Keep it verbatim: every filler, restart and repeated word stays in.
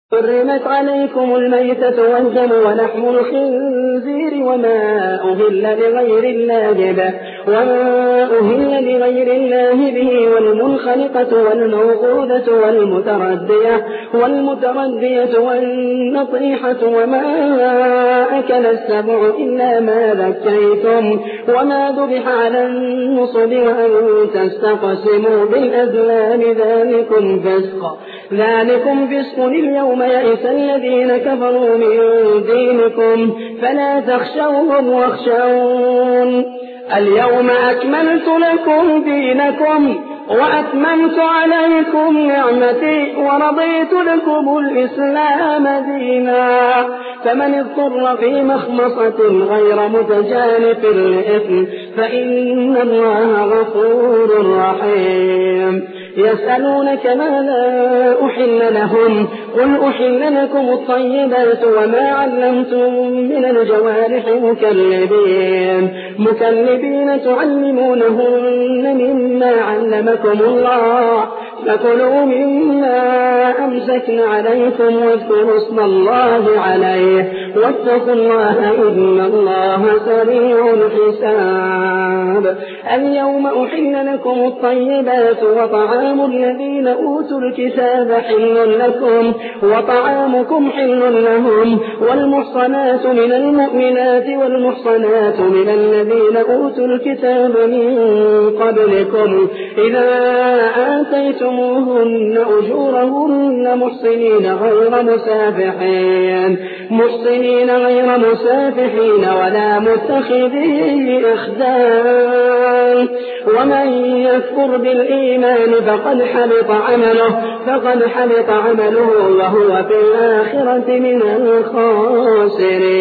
حرمت عليكم الميتة والدم ولحم الخنزير وما أهل لغير الله به وما أهل لغير الله به والمنخنقة والموقوذة والمتردية والمتردية والنطيحة وما أكل السبع إلا ما ذكيتم وما ذبح على النصب وأن تستقسموا بالأزلام ذلكم فسق ذلكم فسق اليوم يئس الذين كفروا من دينكم فلا تخشوهم واخشون اليوم أكملت لكم دينكم وأتممت عليكم نعمتي ورضيت لكم الإسلام دينا فمن اضطر في مخمصة غير متجانف لإثم فإن الله غفور رحيم يسألونك ماذا أحل لهم قل أحل لكم الطيبات وما علمتم من الجوارح مكلبين مكلبين تعلمونهن مما علمكم الله فكلوا مما أمسكن عليكم واذكروا اسم الله عليه واتقوا الله إن الله سريع الحساب اليوم أحل لكم الطيبات وطعام الذين أوتوا الكتاب حل لكم وطعامكم حل لهم والمحصنات من المؤمنات والمحصنات من الذين أوتوا الكتاب من قبلكم إذا آتيتموهن أجورهن محصنين غير مسافحين محصنين غير مسافحين ولا متخذي أخدان ومن يكفر بالإيمان فقد حبط عمله فقد حبط عمله وهو في الآخرة من الخاسرين